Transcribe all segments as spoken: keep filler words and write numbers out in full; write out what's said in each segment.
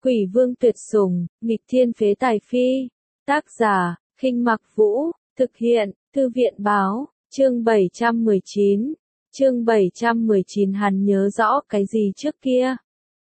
Quỷ vương tuyệt sủng, nghịch thiên phế tài phi. Tác giả, Khinh Mặc Vũ, thực hiện, Thư viện báo, chương bảy trăm mười chín. Chương bảy trăm mười chín hắn nhớ rõ cái gì trước kia.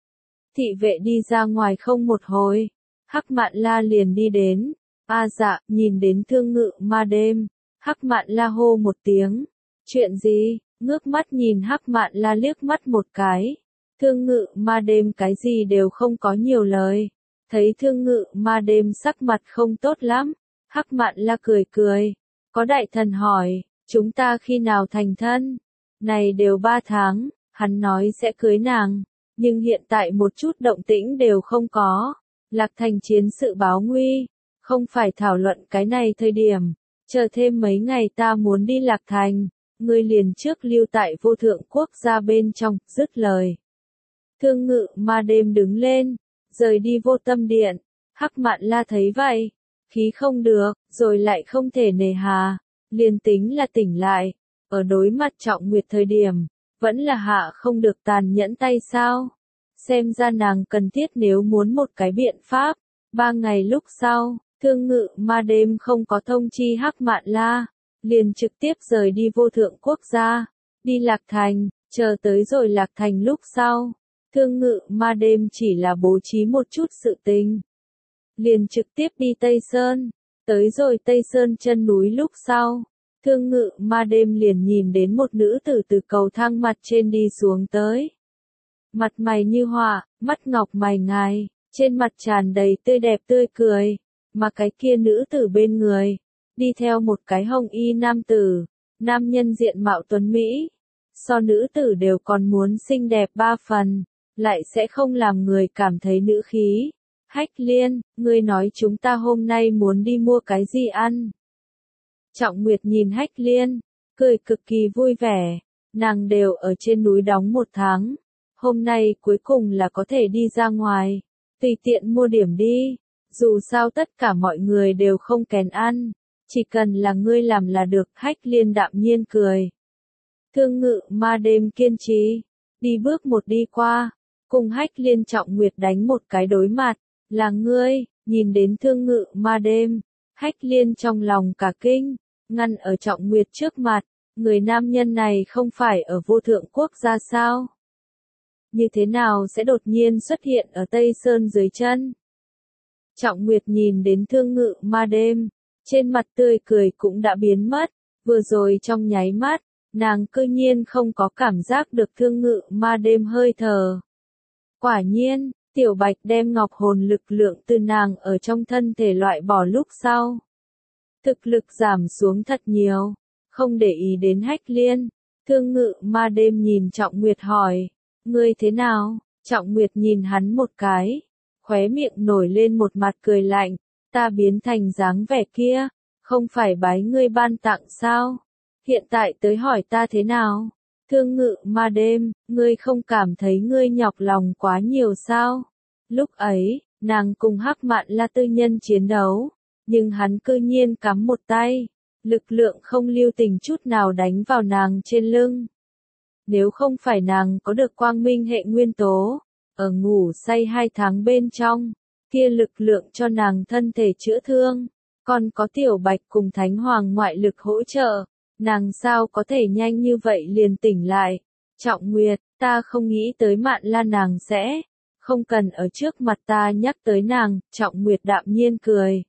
Thị vệ đi ra ngoài không một hồi, Hắc Mạn La liền đi đến. A dạ, nhìn đến Thương Ngự Ma Đêm, Hắc Mạn La hô một tiếng. Chuyện gì? Ngước mắt nhìn Hắc Mạn La liếc mắt một cái. Thương Ngự Ma Đêm cái gì đều không có nhiều lời. Thấy Thương Ngự Ma Đêm sắc mặt không tốt lắm, Hắc Mạn La cười cười. Có đại thần hỏi, chúng ta khi nào thành thân? Này đều ba tháng, hắn nói sẽ cưới nàng, nhưng hiện tại một chút động tĩnh đều không có. Lạc Thành chiến sự báo nguy, không phải thảo luận cái này thời điểm, chờ thêm mấy ngày ta muốn đi Lạc Thành, ngươi liền trước lưu tại Vô Thượng Quốc gia bên trong, dứt lời. Thương Ngự Ma Đêm đứng lên, rời đi Vô Tâm Điện. Hắc Mạn La thấy vậy, khí không được, rồi lại không thể nề hà, liền tính là tỉnh lại, ở đối mặt Trọng Nguyệt thời điểm, vẫn là hạ không được tàn nhẫn tay sao? Xem ra nàng cần thiết nếu muốn một cái biện pháp. Ba ngày lúc sau, Thương Ngự Ma Đêm không có thông chi Hắc Mạn La, liền trực tiếp rời đi Vô Thượng Quốc gia, đi Lạc Thành, chờ tới rồi Lạc Thành lúc sau. Thương Ngự Ma Đêm chỉ là bố trí một chút sự tình, liền trực tiếp đi Tây Sơn. Tới rồi Tây Sơn chân núi lúc sau, Thương Ngự Ma Đêm liền nhìn đến một nữ tử từ cầu thang mặt trên đi xuống tới. Mặt mày như họa, mắt ngọc mày ngài, trên mặt tràn đầy tươi đẹp tươi cười, mà cái kia nữ tử bên người, đi theo một cái hồng y nam tử, nam nhân diện mạo tuấn Mỹ, so nữ tử đều còn muốn xinh đẹp ba phần, lại sẽ không làm người cảm thấy nữ khí. Hách Liên, ngươi nói chúng ta hôm nay muốn đi mua cái gì ăn? Trọng Nguyệt nhìn Hách Liên, cười cực kỳ vui vẻ, nàng đều ở trên núi đóng một tháng, hôm nay cuối cùng là có thể đi ra ngoài, tùy tiện mua điểm đi, dù sao tất cả mọi người đều không kén ăn, chỉ cần là ngươi làm là được. Hách Liên đạm nhiên cười. Thương Ngự Ma Đêm kiên trì, đi bước một đi qua, cùng Hách Liên Trọng Nguyệt đánh một cái đối mặt. Là ngươi? Nhìn đến Thương Ngự Ma Đêm, Hách Liên trong lòng cả kinh, ngăn ở Trọng Nguyệt trước mặt, người nam nhân này không phải ở Vô Thượng Quốc gia sao? Như thế nào sẽ đột nhiên xuất hiện ở Tây Sơn dưới chân? Trọng Nguyệt nhìn đến Thương Ngự Ma Đêm, trên mặt tươi cười cũng đã biến mất, vừa rồi trong nháy mắt, nàng cư nhiên không có cảm giác được Thương Ngự Ma Đêm hơi thở. Quả nhiên, Tiểu Bạch đem ngọc hồn lực lượng từ nàng ở trong thân thể loại bỏ lúc sau. Thực lực giảm xuống thật nhiều, không để ý đến Hách Liên. Thương Ngự Ma Đêm nhìn Trọng Nguyệt hỏi, ngươi thế nào? Trọng Nguyệt nhìn hắn một cái, khóe miệng nổi lên một mặt cười lạnh, ta biến thành dáng vẻ kia, không phải bái ngươi ban tặng sao? Hiện tại tới hỏi ta thế nào? Thương Ngự Ma Đêm, ngươi không cảm thấy ngươi nhọc lòng quá nhiều sao? Lúc ấy, nàng cùng Hắc Mạn La tư nhân chiến đấu, nhưng hắn cư nhiên cắm một tay, lực lượng không lưu tình chút nào đánh vào nàng trên lưng. Nếu không phải nàng có được quang minh hệ nguyên tố, ở ngủ say hai tháng bên trong, kia lực lượng cho nàng thân thể chữa thương, còn có Tiểu Bạch cùng Thánh Hoàng ngoại lực hỗ trợ, nàng sao có thể nhanh như vậy liền tỉnh lại? Trọng Nguyệt, ta không nghĩ tới Mạn La nàng sẽ, không cần ở trước mặt ta nhắc tới nàng. Trọng Nguyệt đạm nhiên cười.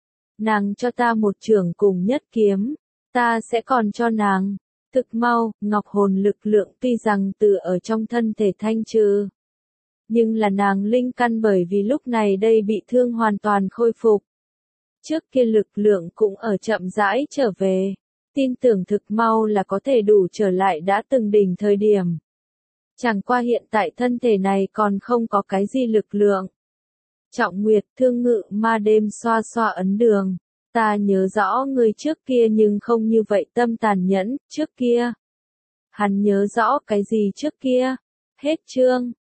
Nàng cho ta một chưởng cùng nhất kiếm, ta sẽ còn cho nàng. Thực mau, ngọc hồn lực lượng tuy rằng từ ở trong thân thể thanh trừ, nhưng là nàng linh căn bởi vì lúc này đây bị thương hoàn toàn khôi phục. Trước kia lực lượng cũng ở chậm rãi trở về, tin tưởng thực mau là có thể đủ trở lại đã từng đỉnh thời điểm. Chẳng qua hiện tại thân thể này còn không có cái gì lực lượng. Trọng Nguyệt, Thương Ngự Ma Đêm xoa xoa ấn đường. Ta nhớ rõ người trước kia nhưng không như vậy tâm tàn nhẫn, trước kia. Hắn nhớ rõ cái gì trước kia? Hết chương.